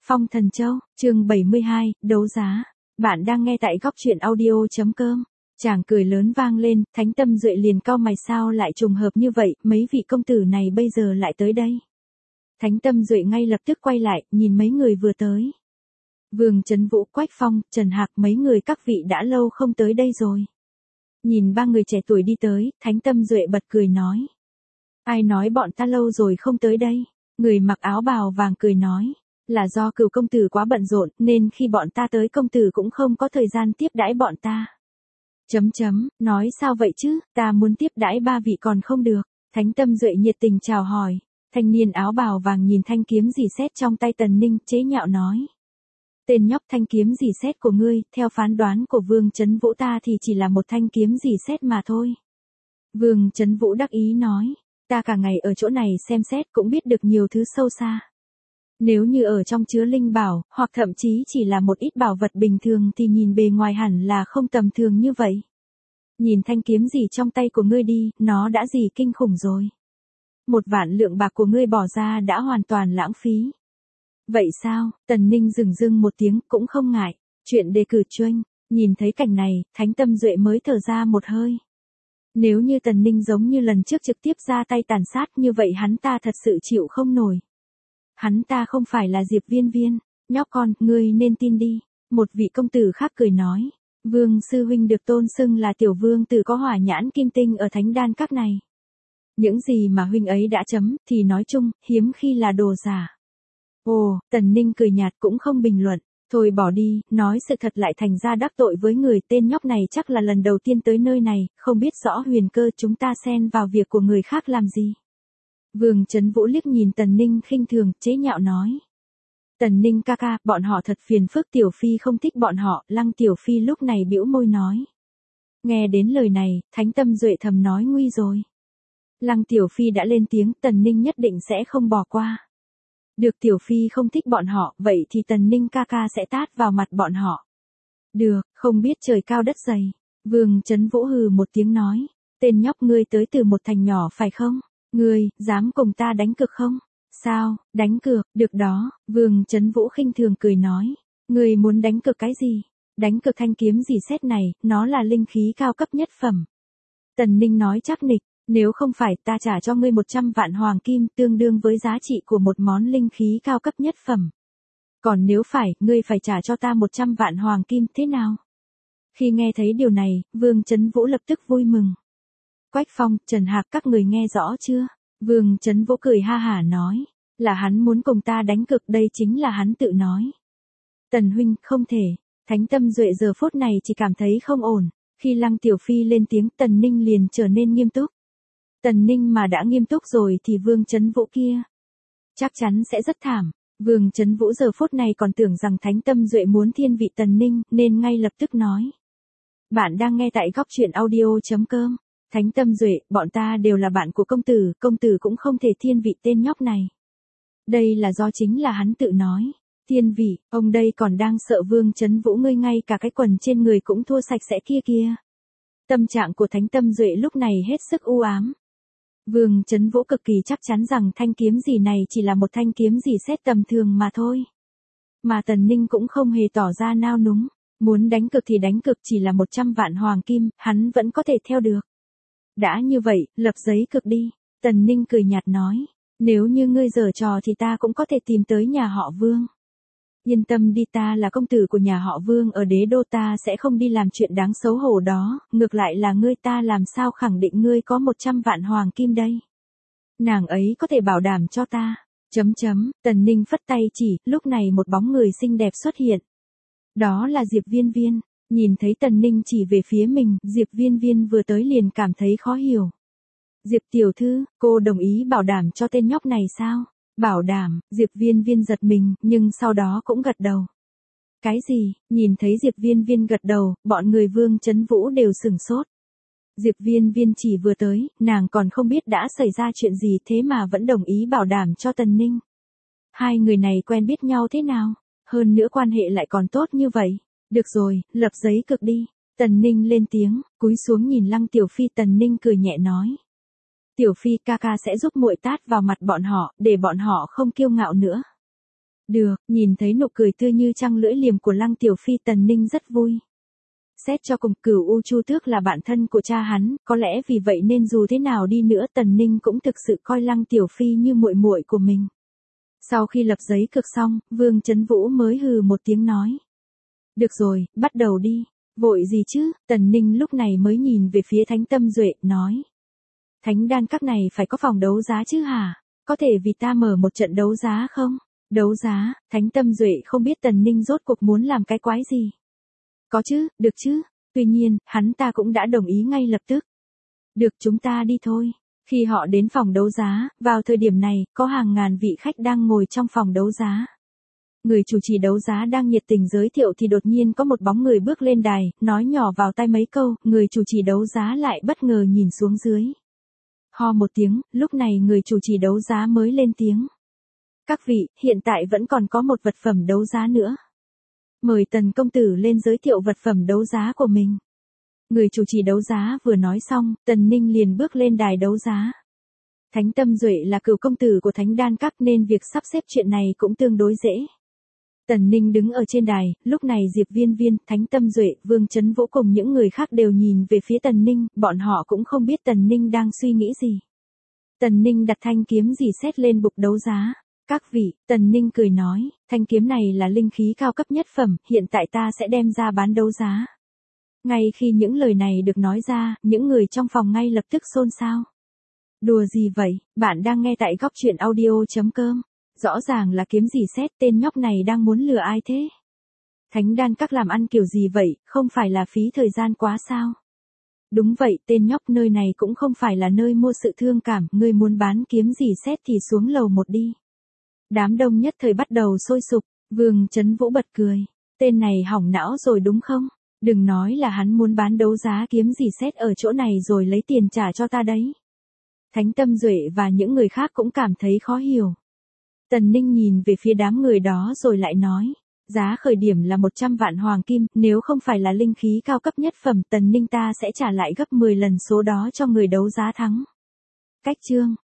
Phong Thần Châu, chương 72, đấu giá. Bạn đang nghe tại góc truyện audio.com. Chàng cười lớn vang lên, Thánh Tâm Duệ liền cau mày, sao lại trùng hợp như vậy, mấy vị công tử này bây giờ lại tới đây. Thánh Tâm Duệ ngay lập tức quay lại, nhìn mấy người vừa tới. Vương Chấn Vũ, Quách Phong, Trần Hạc, mấy người các vị đã lâu không tới đây rồi. Nhìn ba người trẻ tuổi đi tới, Thánh Tâm Duệ bật cười nói. Ai nói bọn ta lâu rồi không tới đây? Người mặc áo bào vàng cười nói. Là do Cửu công tử quá bận rộn, nên khi bọn ta tới công tử cũng không có thời gian tiếp đãi bọn ta. Nói sao vậy chứ, ta muốn tiếp đãi ba vị còn không được. Thánh Tâm Duệ nhiệt tình chào hỏi. Thanh niên áo bào vàng nhìn thanh kiếm rỉ sét trong tay Tần Ninh, chế nhạo nói. Tên nhóc, thanh kiếm rỉ sét của ngươi, theo phán đoán của Vương Chấn Vũ ta thì chỉ là một thanh kiếm rỉ sét mà thôi. Vương Chấn Vũ đắc ý nói. Ta cả ngày ở chỗ này xem xét cũng biết được nhiều thứ sâu xa. Nếu như ở trong chứa linh bảo, hoặc thậm chí chỉ là một ít bảo vật bình thường thì nhìn bề ngoài hẳn là không tầm thường như vậy. Nhìn thanh kiếm gì trong tay của ngươi đi, nó đã gì kinh khủng rồi. 1.000.000 lượng bạc của ngươi bỏ ra đã hoàn toàn lãng phí. Vậy sao? Tần Ninh dừng dưng một tiếng, cũng không ngại. Chuyện đề cử choanh. Nhìn thấy cảnh này, Thánh Tâm Duệ mới thở ra một hơi. Nếu như Tần Ninh giống như lần trước trực tiếp ra tay tàn sát như vậy hắn ta thật sự chịu không nổi. Hắn ta không phải là Diệp Viên Viên. Nhóc con, ngươi nên tin đi. Một vị công tử khác cười nói. Vương sư huynh được tôn xưng là tiểu vương tử có hỏa nhãn kim tinh ở Thánh Đan Các này. Những gì mà huynh ấy đã chấm thì nói chung, hiếm khi là đồ giả. Ồ, Tần Ninh cười nhạt cũng không bình luận. Thôi bỏ đi, nói sự thật lại thành ra đắc tội với người, tên nhóc này chắc là lần đầu tiên tới nơi này, không biết rõ huyền cơ, chúng ta xen vào việc của người khác làm gì. Vương Chấn Vũ liếc nhìn Tần Ninh khinh thường, chế nhạo nói. Tần Ninh ca ca, bọn họ thật phiền phức, Tiểu Phi không thích bọn họ. Lăng Tiểu Phi lúc này bĩu môi nói. Nghe đến lời này, Thánh Tâm Duệ thầm nói nguy rồi. Lăng Tiểu Phi đã lên tiếng, Tần Ninh nhất định sẽ không bỏ qua. Được, Tiểu Phi không thích bọn họ, vậy thì Tần Ninh ca ca sẽ tát vào mặt bọn họ. Được, không biết trời cao đất dày. Vương Chấn Vũ hừ một tiếng nói. Tên nhóc, ngươi tới từ một thành nhỏ phải không? Ngươi, dám cùng ta đánh cược không? Sao, đánh cược, được đó. Vương Chấn Vũ khinh thường cười nói. Ngươi muốn đánh cược cái gì? Đánh cược thanh kiếm rỉ sét này, nó là linh khí cao cấp nhất phẩm. Tần Ninh nói chắc nịch. Nếu không phải ta trả cho ngươi 100.000.000 hoàng kim, tương đương với giá trị của một món linh khí cao cấp nhất phẩm. Còn nếu phải, ngươi phải trả cho ta 100.000.000 hoàng kim, thế nào? Khi nghe thấy điều này, Vương Chấn Vũ lập tức vui mừng. Quách Phong, Trần Hạc, các người nghe rõ chưa? Vương Chấn Vũ cười ha hả nói. Là hắn muốn cùng ta đánh cược, đây chính là hắn tự nói. Tần huynh, không thể. Thánh Tâm Duệ giờ phút này chỉ cảm thấy không ổn. Khi Lăng Tiểu Phi lên tiếng, Tần Ninh liền trở nên nghiêm túc. Tần Ninh mà đã nghiêm túc rồi thì Vương Chấn Vũ kia chắc chắn sẽ rất thảm. Vương Chấn Vũ giờ phút này còn tưởng rằng Thánh Tâm Duệ muốn thiên vị Tần Ninh, nên ngay lập tức nói. Bạn đang nghe tại góc truyện audio.com. Thánh Tâm Duệ, bọn ta đều là bạn của công tử cũng không thể thiên vị tên nhóc này. Đây là do chính là hắn tự nói. Thiên vị, ông đây còn đang sợ Vương Chấn Vũ, ngươi ngay cả cái quần trên người cũng thua sạch sẽ kia. Tâm trạng của Thánh Tâm Duệ lúc này hết sức u ám. Vương Chấn Vũ cực kỳ chắc chắn rằng thanh kiếm gì này chỉ là một thanh kiếm rỉ sét tầm thường mà thôi. Mà Tần Ninh cũng không hề tỏ ra nao núng. Muốn đánh cược thì đánh cược, chỉ là 100.000.000 hoàng kim, hắn vẫn có thể theo được. Đã như vậy, lập giấy cược đi. Tần Ninh cười nhạt nói. Nếu như ngươi giở trò thì ta cũng có thể tìm tới nhà họ Vương. Yên tâm đi, ta là công tử của nhà họ Vương ở đế đô, ta sẽ không đi làm chuyện đáng xấu hổ đó, ngược lại là ngươi, ta làm sao khẳng định ngươi có 100.000.000 hoàng kim đây. Nàng ấy có thể bảo đảm cho ta. Tần Ninh phất tay chỉ, lúc này một bóng người xinh đẹp xuất hiện. Đó là Diệp Viên Viên. Nhìn thấy Tần Ninh chỉ về phía mình, Diệp Viên Viên vừa tới liền cảm thấy khó hiểu. Diệp tiểu thư, cô đồng ý bảo đảm cho tên nhóc này sao? Bảo đảm, Diệp Viên Viên giật mình, nhưng sau đó cũng gật đầu. Cái gì? Nhìn thấy Diệp Viên Viên gật đầu, bọn người Vương Chấn Vũ đều sửng sốt. Diệp Viên Viên chỉ vừa tới, nàng còn không biết đã xảy ra chuyện gì thế mà vẫn đồng ý bảo đảm cho Tần Ninh. Hai người này quen biết nhau thế nào? Hơn nữa quan hệ lại còn tốt như vậy. Được rồi, lập giấy cược đi. Tần Ninh lên tiếng, cúi xuống nhìn Lăng Tiểu Phi. Tần Ninh cười nhẹ nói. Tiểu Phi ca ca sẽ giúp muội tát vào mặt bọn họ, để bọn họ không kiêu ngạo nữa. Được, nhìn thấy nụ cười tươi như trăng lưỡi liềm của Lăng Tiểu Phi, Tần Ninh rất vui. Xét cho cùng, Cửu U Chu Tước là bạn thân của cha hắn, có lẽ vì vậy nên dù thế nào đi nữa Tần Ninh cũng thực sự coi Lăng Tiểu Phi như muội muội của mình. Sau khi lập giấy cược xong, Vương Chấn Vũ mới hừ một tiếng nói. Được rồi, bắt đầu đi. Vội gì chứ? Tần Ninh lúc này mới nhìn về phía Thánh Tâm Duệ, nói. Thánh đan các này phải có phòng đấu giá chứ hả? Có thể vì ta mở một trận đấu giá không? Đấu giá? Thánh Tâm Duệ không biết Tần Ninh rốt cuộc muốn làm cái quái gì. Có chứ, được chứ. Tuy nhiên, hắn ta cũng đã đồng ý ngay lập tức. Được, chúng ta đi thôi. Khi họ đến phòng đấu giá, vào thời điểm này, có hàng ngàn vị khách đang ngồi trong phòng đấu giá. Người chủ trì đấu giá đang nhiệt tình giới thiệu thì đột nhiên có một bóng người bước lên đài, nói nhỏ vào tai mấy câu, người chủ trì đấu giá lại bất ngờ nhìn xuống dưới. Ho một tiếng, lúc này người chủ trì đấu giá mới lên tiếng. Các vị, hiện tại vẫn còn có một vật phẩm đấu giá nữa. Mời Tần công tử lên giới thiệu vật phẩm đấu giá của mình. Người chủ trì đấu giá vừa nói xong, Tần Ninh liền bước lên đài đấu giá. Thánh Tâm Duệ là cửu công tử của Thánh Đan Các nên việc sắp xếp chuyện này cũng tương đối dễ. Tần Ninh đứng ở trên đài, lúc này Diệp Viên Viên, Thánh Tâm Duệ, Vương Chấn Vũ cùng những người khác đều nhìn về phía Tần Ninh, bọn họ cũng không biết Tần Ninh đang suy nghĩ gì. Tần Ninh đặt thanh kiếm dì xét lên bục đấu giá. Các vị, Tần Ninh cười nói, thanh kiếm này là linh khí cao cấp nhất phẩm, hiện tại ta sẽ đem ra bán đấu giá. Ngay khi những lời này được nói ra, những người trong phòng ngay lập tức xôn xao. Đùa gì vậy, bạn đang nghe tại Góc Truyện Audio.com. Rõ ràng là kiếm gì xét, tên nhóc này đang muốn lừa ai thế? Thánh Đan Các làm ăn kiểu gì vậy, không phải là phí thời gian quá sao? Đúng vậy, tên nhóc, nơi này cũng không phải là nơi mua sự thương cảm, ngươi muốn bán kiếm gì xét thì xuống lầu một đi. Đám đông nhất thời bắt đầu sôi sục, Vương Chấn Vũ bật cười. Tên này hỏng não rồi đúng không? Đừng nói là hắn muốn bán đấu giá kiếm gì xét ở chỗ này rồi lấy tiền trả cho ta đấy. Thánh Tâm Duệ và những người khác cũng cảm thấy khó hiểu. Tần Ninh nhìn về phía đám người đó rồi lại nói. Giá khởi điểm là 100 vạn hoàng kim, nếu không phải là linh khí cao cấp nhất phẩm, Tần Ninh ta sẽ trả lại gấp 10 lần số đó cho người đấu giá thắng. Cách chương.